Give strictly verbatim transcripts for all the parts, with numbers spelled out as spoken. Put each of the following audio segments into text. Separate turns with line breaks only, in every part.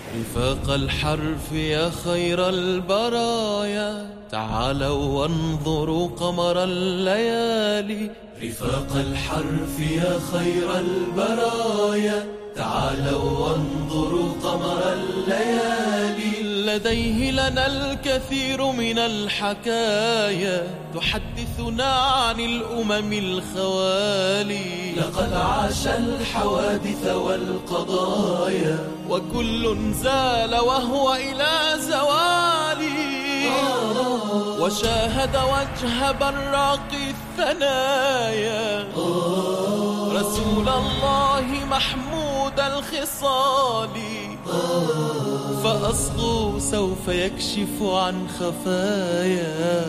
رفاق الحرف يا خير البرايا، تعالوا وانظروا قمر الليالي. رفاق الحرف يا خير البرايا، تعالوا وانظروا قمر الليالي. لديه لنا الكثير من الحكايا، تحدثنا عن الأمم الخوالي. لقد عاش الحوادث والقضايا، وكل زال وهو إلى زوالي. وشاهد وجه براق الثنايا، رسول الله محمود الخصال. فأصغوا سوف يكشف عن خفايا،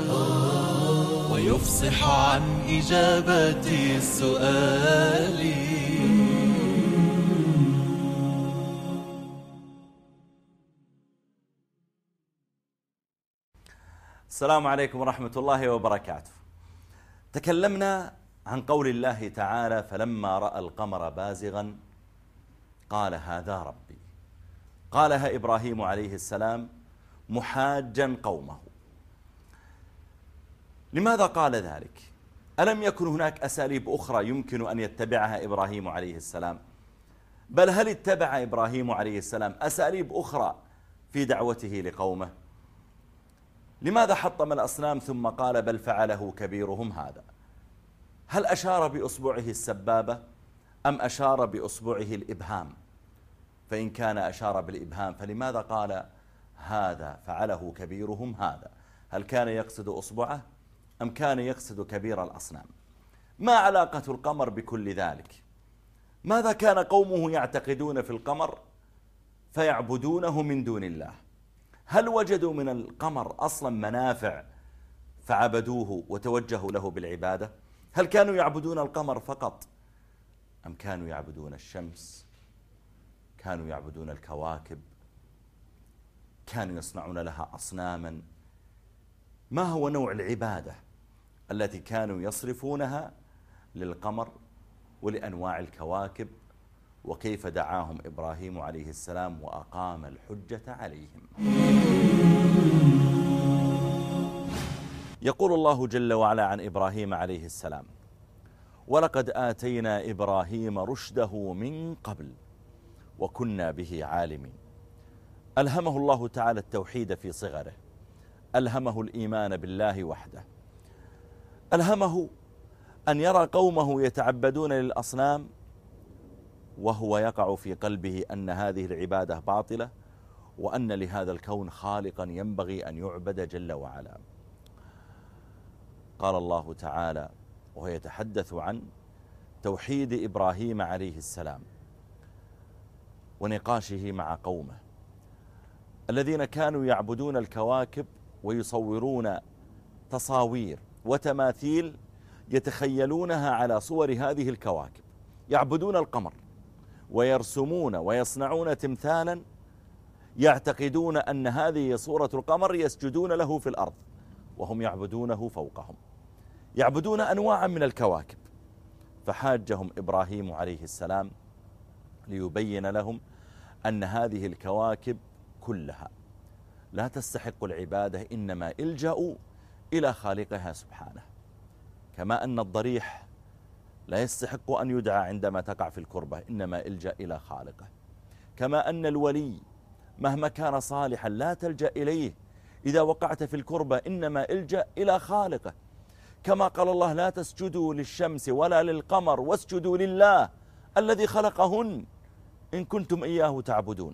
ويفصح عن إجابة السؤال.
السلام عليكم ورحمة الله وبركاته. تكلمنا عن قول الله تعالى: فلما رأى القمر بازغا قال هذا ربي. قالها إبراهيم عليه السلام محاجا قومه. لماذا قال ذلك؟ ألم يكن هناك أساليب أخرى يمكن أن يتبعها إبراهيم عليه السلام؟ بل هل اتبع إبراهيم عليه السلام أساليب أخرى في دعوته لقومه؟ لماذا حطم الأصنام ثم قال بل فعله كبيرهم هذا؟ هل أشار بأصبعه السبابة أم أشار بأصبعه الإبهام؟ فإن كان أشار بالإبهام فلماذا قال هذا فعله كبيرهم هذا؟ هل كان يقصد أصبعه أم كان يقصد كبير الأصنام؟ ما علاقة القمر بكل ذلك؟ ماذا كان قومه يعتقدون في القمر فيعبدونه من دون الله؟ هل وجدوا من القمر أصلا منافع فعبدوه وتوجهوا له بالعبادة؟ هل كانوا يعبدون القمر فقط أم كانوا يعبدون الشمس؟ كانوا يعبدون الكواكب؟ كانوا يصنعون لها أصناما؟ ما هو نوع العبادة التي كانوا يصرفونها للقمر ولأنواع الكواكب؟ وكيف دعاهم إبراهيم عليه السلام وأقام الحجة عليهم؟ يقول الله جل وعلا عن إبراهيم عليه السلام: ولقد آتينا إبراهيم رشده من قبل وكنا به عالمين. ألهمه الله تعالى التوحيد في صغره، ألهمه الإيمان بالله وحده، ألهمه أن يرى قومه يتعبدون للأصنام وهو يقع في قلبه أن هذه العبادة باطلة، وأن لهذا الكون خالقا ينبغي أن يعبد جل وعلا. قال الله تعالى وهو يتحدث عن توحيد إبراهيم عليه السلام ونقاشه مع قومه الذين كانوا يعبدون الكواكب ويصورون تصاوير وتماثيل يتخيلونها على صور هذه الكواكب. يعبدون القمر ويرسمون ويصنعون تمثالا يعتقدون أن هذه صورة القمر، يسجدون له في الأرض وهم يعبدونه فوقهم، يعبدون أنواعا من الكواكب. فحاجهم إبراهيم عليه السلام ليبين لهم أن هذه الكواكب كلها لا تستحق العبادة، إنما الجأوا إلى خالقها سبحانه. كما أن الضريح لا يستحق أن يدعى عندما تقع في الكربة، إنما الجأ إلى خالقه. كما أن الولي مهما كان صالحا لا تلجأ إليه إذا وقعت في الكربة، إنما الجأ إلى خالقه. كما قال الله: لا تسجدوا للشمس ولا للقمر واسجدوا لله الذي خلقهن إن كنتم إياه تعبدون.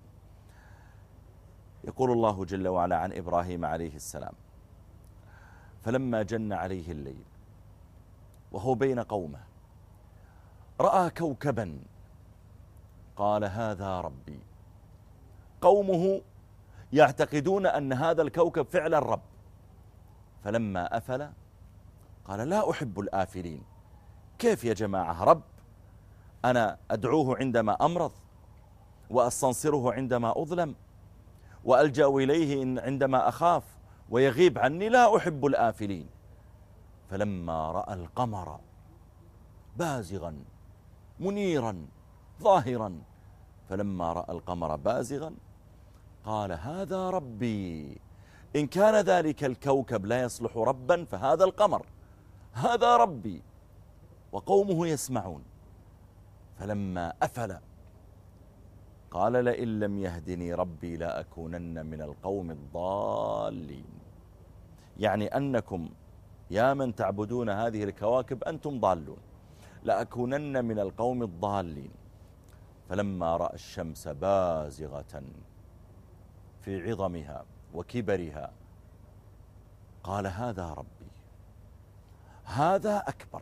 يقول الله جل وعلا عن إبراهيم عليه السلام: فلما جن عليه الليل وهو بين قومه رأى كوكبا قال هذا ربي. قومه يعتقدون أن هذا الكوكب فعلا رب. فلما أفل قال لا أحب الآفلين. كيف يا جماعة رب؟ أنا أدعوه عندما أمرض، وأستنصره عندما أظلم، وألجأ إليه عندما أخاف ويغيب عني. لا أحب الآفلين. فلما رأى القمر بازغا منيرا ظاهرا فلما رأى القمر بازغا قال هذا ربي، إن كان ذلك الكوكب لا يصلح ربا فهذا القمر، هذا ربي. وقومه يسمعون. فلما أفل قال لئن لم يهدني ربي لأكونن من القوم الضالين، يعني أنكم يا من تعبدون هذه الكواكب أنتم ضالون، لأكونن من القوم الضالين. فلما رأى الشمس بازغة في عظمها وكبرها قال هذا ربي، هذا أكبر.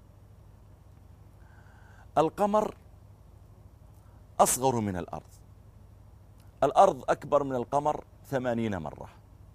القمر أصغر من الأرض، الأرض أكبر من القمر ثمانين مرة،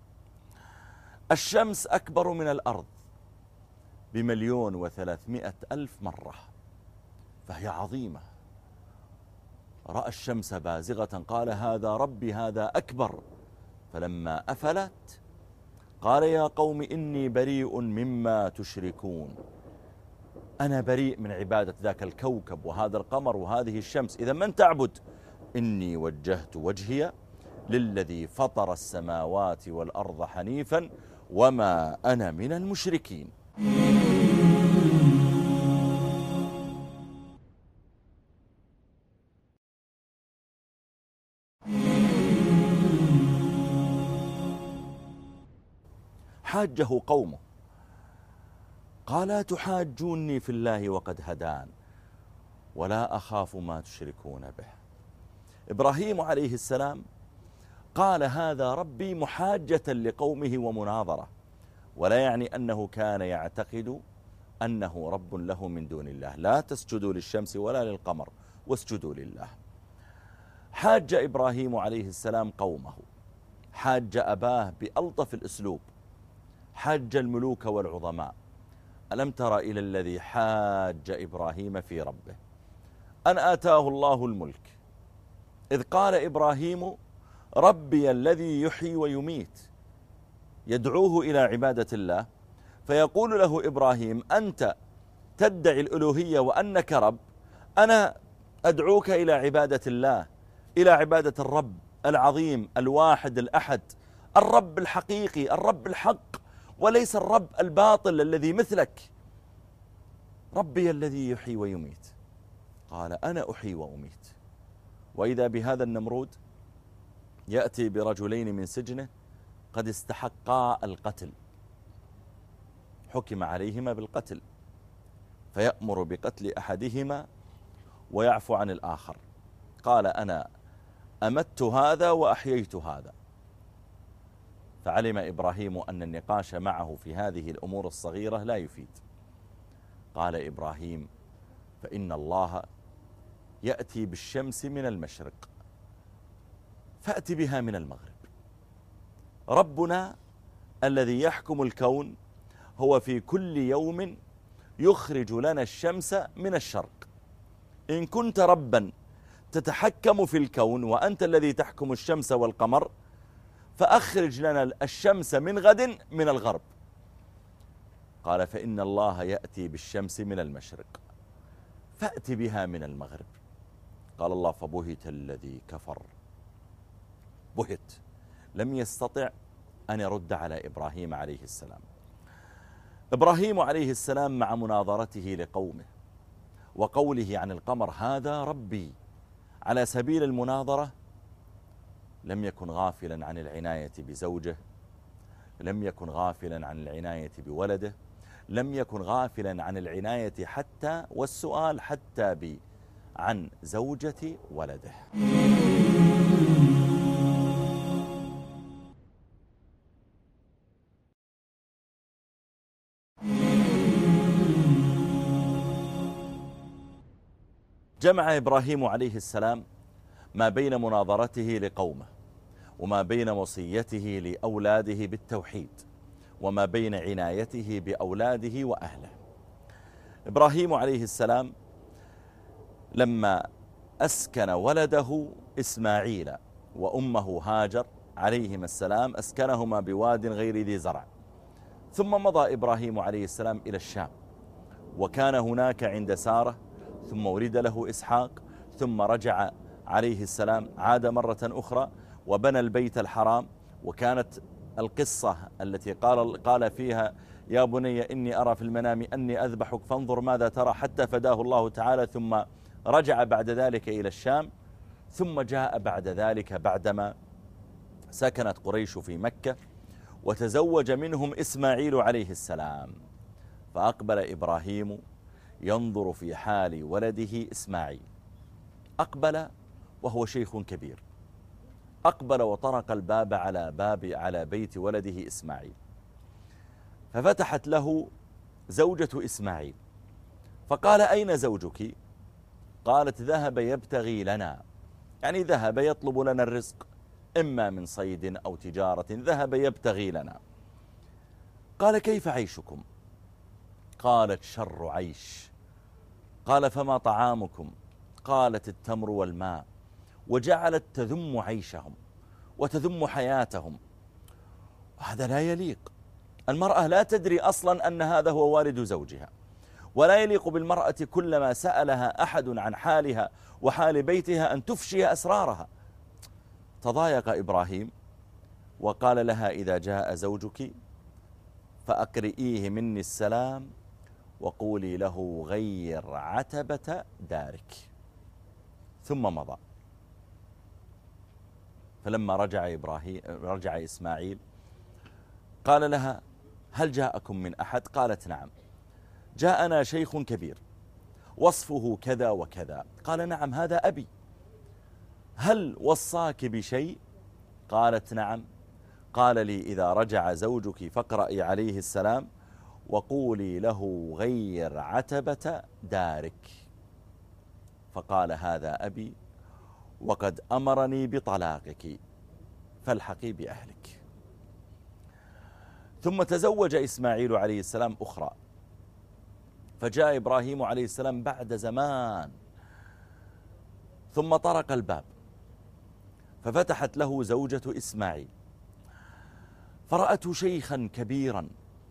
الشمس أكبر من الأرض بمليون وثلاثمائة ألف مرة، فهي عظيمة. رأى الشمس بازغة قال هذا ربي هذا أكبر. فلما أفلت قال يا قوم إني بريء مما تشركون، أنا بريء من عبادة ذاك الكوكب وهذا القمر وهذه الشمس، إذا من تعبد؟ إني وجهت وجهي للذي فطر السماوات والأرض حنيفا وما أنا من المشركين. حاجه قومه قال تحاجوني في الله وقد هدان ولا أخاف ما تشركون به. إبراهيم عليه السلام قال هذا ربي محاجة لقومه ومناظرة، ولا يعني أنه كان يعتقد أنه رب له من دون الله. لا تسجدوا للشمس ولا للقمر واسجدوا لله. حاج إبراهيم عليه السلام قومه، حاج أباه بألطف الأسلوب، حاج الملوك والعظماء. ألم تر إلى الذي حاج إبراهيم في ربه أن آتاه الله الملك، إذ قال إبراهيم ربي الذي يحيي ويميت، يدعوه إلى عبادة الله، فيقول له إبراهيم أنت تدعي الألوهية وأنك رب، أنا أدعوك إلى عبادة الله، إلى عبادة الرب العظيم الواحد الأحد، الرب الحقيقي، الرب الحق، وليس الرب الباطل الذي مثلك. ربي الذي يحيي ويميت. قال أنا أحيي وأميت. وإذا بهذا النمرود يأتي برجلين من سجنه قد استحقا القتل، حكم عليهما بالقتل، فيأمر بقتل أحدهما ويعفو عن الآخر. قال أنا أمت هذا وأحييت هذا. فعلم إبراهيم أن النقاش معه في هذه الأمور الصغيرة لا يفيد. قال إبراهيم فإن الله يأتي بالشمس من المشرق فأت بها من المغرب. ربنا الذي يحكم الكون هو في كل يوم يخرج لنا الشمس من الشرق. إن كنت ربا تتحكم في الكون وأنت الذي تحكم الشمس والقمر، فأخرج لنا الشمس من غد من الغرب. قال فإن الله يأتي بالشمس من المشرق فأت بها من المغرب. قال الله فبهت الذي كفر. بهت، لم يستطع أن يرد على إبراهيم عليه السلام. إبراهيم عليه السلام مع مناظرته لقومه وقوله عن القمر هذا ربي على سبيل المناظرة، لم يكن غافلا عن العناية بزوجه، لم يكن غافلا عن العناية بولده، لم يكن غافلا عن العناية حتى والسؤال حتى ب عن زوجة ولده. جمع إبراهيم عليه السلام ما بين مناظرته لقومه وما بين وصيته لأولاده بالتوحيد وما بين عنايته بأولاده وأهله. إبراهيم عليه السلام لما أسكن ولده إسماعيل وأمه هاجر عليهما السلام أسكنهما بواد غير ذي زرع، ثم مضى إبراهيم عليه السلام إلى الشام وكان هناك عند سارة، ثم ولد له إسحاق، ثم رجع عليه السلام عاد مرة أخرى وبنى البيت الحرام. وكانت القصة التي قال, قال فيها يا بني إني أرى في المنام أني أذبحك فانظر ماذا ترى، حتى فداه الله تعالى، ثم رجع بعد ذلك إلى الشام. ثم جاء بعد ذلك بعدما سكنت قريش في مكة وتزوج منهم إسماعيل عليه السلام. فأقبل إبراهيم ينظر في حال ولده إسماعيل. أقبل وهو شيخ كبير، أقبل وطرق الباب على باب على بيت ولده إسماعيل، ففتحت له زوجة إسماعيل فقال أين زوجك؟ قالت ذهب يبتغي لنا، يعني ذهب يطلب لنا الرزق، إما من صيد أو تجارة، ذهب يبتغي لنا. قال كيف عيشكم؟ قالت شر عيش. قال فما طعامكم؟ قالت التمر والماء. وجعلت تذم عيشهم وتذم حياتهم. وهذا لا يليق. المرأة لا تدري أصلا أن هذا هو والد زوجها، ولا يليق بالمرأة كلما سألها أحد عن حالها وحال بيتها أن تفشي أسرارها. تضايق إبراهيم وقال لها إذا جاء زوجك فأقرئيه مني السلام وقولي له غير عتبة دارك. ثم مضى. فلما رجع إبراهيم رجع إسماعيل قال لها هل جاءكم من أحد؟ قالت نعم، جاءنا شيخ كبير وصفه كذا وكذا. قال نعم هذا أبي. هل وصاك بشيء؟ قالت نعم. قال لي إذا رجع زوجك فاقرئي عليه السلام وقولي له غير عتبة دارك. فقال هذا أبي وقد أمرني بطلاقك فالحقي بأهلك. ثم تزوج إسماعيل عليه السلام أخرى، فجاء إبراهيم عليه السلام بعد زمان ثم طرق الباب ففتحت له زوجة إسماعيل فرأته شيخا كبيرا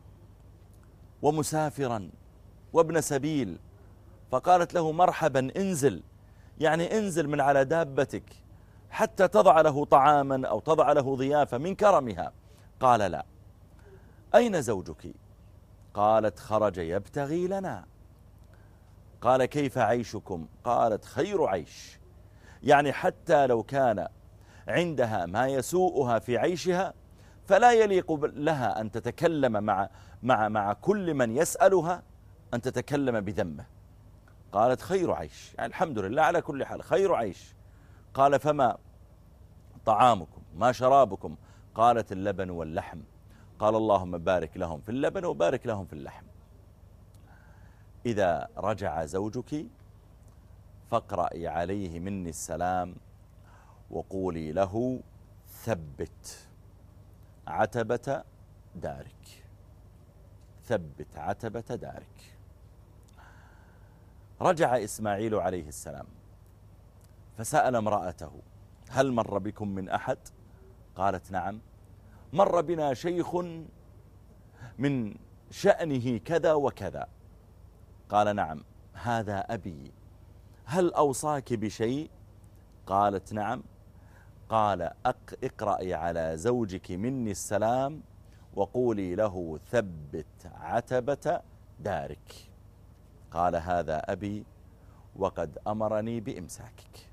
ومسافرا وابن سبيل، فقالت له مرحبا انزل، يعني انزل من على دابتك حتى تضع له طعاما أو تضع له ضيافة من كرمها. قال لا. أين زوجك؟ قالت خرج يبتغي لنا. قال كيف عيشكم؟ قالت خير عيش، يعني حتى لو كان عندها ما يسوءها في عيشها فلا يليق لها أن تتكلم مع, مع, مع كل من يسألها أن تتكلم بذمه. قالت خير عيش، يعني الحمد لله على كل حال خير عيش. قال فما طعامكم؟ ما شرابكم؟ قالت اللبن واللحم. قال اللهم بارك لهم في اللبن وبارك لهم في اللحم. إذا رجع زوجك فاقرأي عليه مني السلام وقولي له ثبت عتبة دارك، ثبت عتبة دارك. رجع إسماعيل عليه السلام فسأل امرأته هل مر بكم من أحد؟ قالت نعم، مر بنا شيخ من شأنه كذا وكذا. قال نعم هذا أبي. هل أوصاك بشيء؟ قالت نعم. قال اقرأي على زوجك مني السلام وقولي له ثبت عتبة دارك. قال هذا أبي وقد أمرني بإمساكك.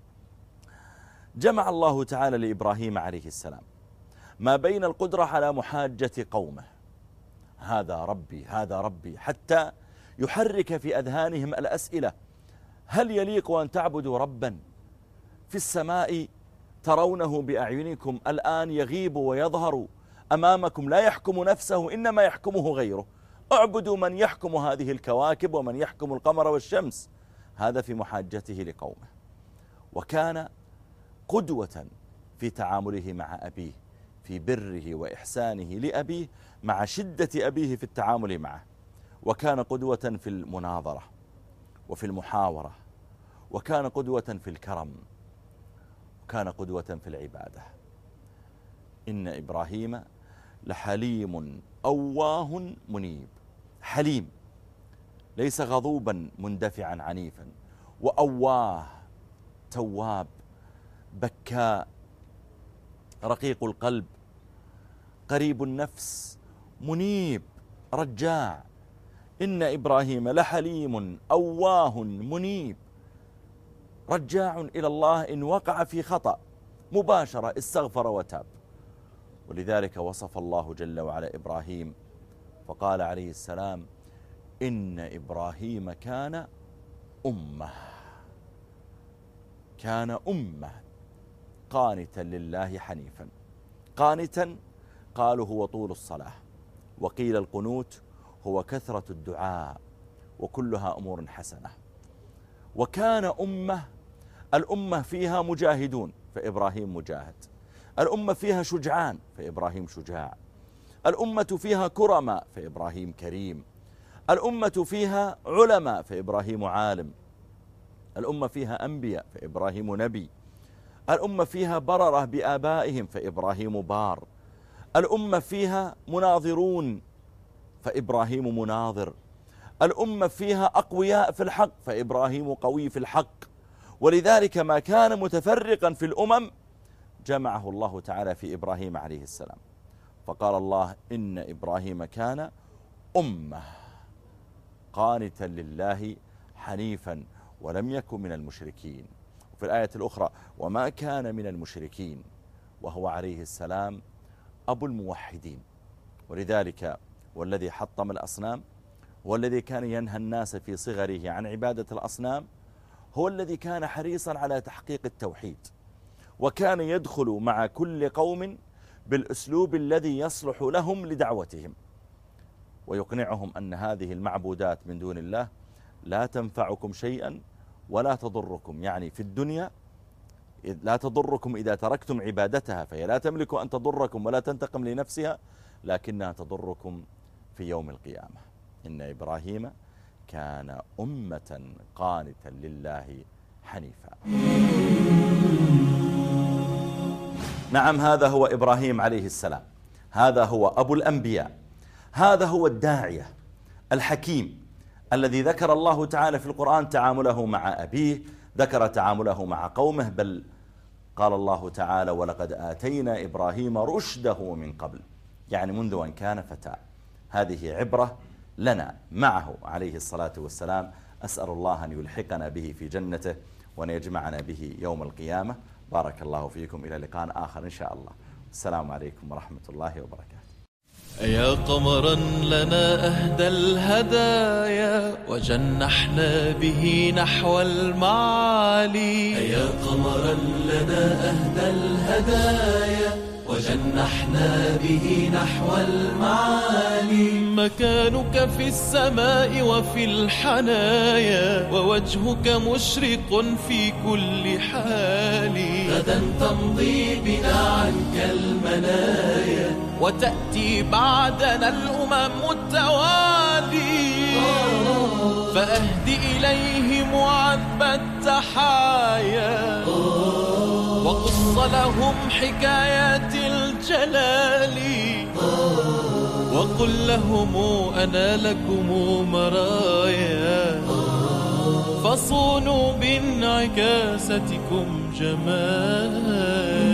جمع الله تعالى لإبراهيم عليه السلام ما بين القدرة على محاجة قومه، هذا ربي هذا ربي، حتى يحرك في أذهانهم الأسئلة: هل يليق أن تعبدوا ربا في السماء ترونه بأعينكم الآن يغيب ويظهر أمامكم، لا يحكم نفسه إنما يحكمه غيره؟ اعبدوا من يحكم هذه الكواكب ومن يحكم القمر والشمس. هذا في محاجته لقومه. وكان قدوة في تعامله مع أبيه، في بره وإحسانه لأبيه مع شدة أبيه في التعامل معه. وكان قدوة في المناظرة وفي المحاورة، وكان قدوة في الكرم، وكان قدوة في العبادة. إن إبراهيم لحليم أواه منيب. حليم، ليس غضوبا مندفعا عنيفا، وأواه تواب بكاء رقيق القلب، قريب النفس، منيب رجاع. إن إبراهيم لحليم أواه منيب، رجاع إلى الله إن وقع في خطأ مباشرة استغفر وتاب. ولذلك وصف الله جل وعلا إبراهيم فقال عليه السلام: إن إبراهيم كان أمة، كان أمة قانتا لله حنيفا. قانتا قالوا هو طول الصلاة، وقيل القنوت هو كثرة الدعاء، وكلها أمور حسنة. وكان أمة، الأمة فيها مجاهدون فإبراهيم مجاهد، الأمة فيها شجعان فإبراهيم شجاع، الأمة فيها كرماء فإبراهيم كريم، الأمة فيها علماء فإبراهيم عالم، الأمة فيها أنبياء فإبراهيم نبي، الأمة فيها بررة بآبائهم فإبراهيم بار، الأمة فيها مناظرون فإبراهيم مناظر، الأمة فيها أقوياء في الحق فإبراهيم قوي في الحق. ولذلك ما كان متفرقا في الأمم جمعه الله تعالى في إبراهيم عليه السلام، فقال الله: إن إبراهيم كان أمة قانتا لله حنيفا ولم يكن من المشركين. وفي الآية الأخرى: وما كان من المشركين، وهو عليه السلام أبو الموحدين. ولذلك والذي حطم الأصنام والذي كان ينهى الناس في صغره عن عبادة الأصنام هو الذي كان حريصا على تحقيق التوحيد، وكان يدخل مع كل قوم بالأسلوب الذي يصلح لهم لدعوتهم، ويقنعهم أن هذه المعبودات من دون الله لا تنفعكم شيئا ولا تضركم، يعني في الدنيا لا تضركم إذا تركتم عبادتها، فهي لا تملك أن تضركم ولا تنتقم لنفسها، لكنها تضركم في يوم القيامة. إن إبراهيم كان أمة قانتا لله حنيفا. نعم، هذا هو إبراهيم عليه السلام، هذا هو أبو الأنبياء، هذا هو الداعية الحكيم الذي ذكر الله تعالى في القرآن تعامله مع أبيه، ذكر تعامله مع قومه، بل قال الله تعالى: ولقد آتينا إبراهيم رشده من قبل، يعني منذ أن كان فتى. هذه عبرة لنا معه عليه الصلاة والسلام. أسأل الله أن يلحقنا به في جنته وأن يجمعنا به يوم القيامة. بارك الله فيكم، إلى لقاء آخر إن شاء الله. السلام عليكم ورحمة الله وبركاته.
يا قمرا لنا أهدى الهدايا وجنحنا به نحو المعالي. يا قمرا لنا أهدى الهدايا وجنحنا به نحو المعالي. مكانك في السماء وفي الحنايا، ووجهك مشرق في كل حال. غدا تمضي بنا عنك المنايا، وتأتي بعدنا الأمم التوالي. فأهدي إليهم عذب التحايا، وقص لهم حكايات الجلال. وقل لهم أنا لكم مرايا، فصونوا بانعكاستكم جمال.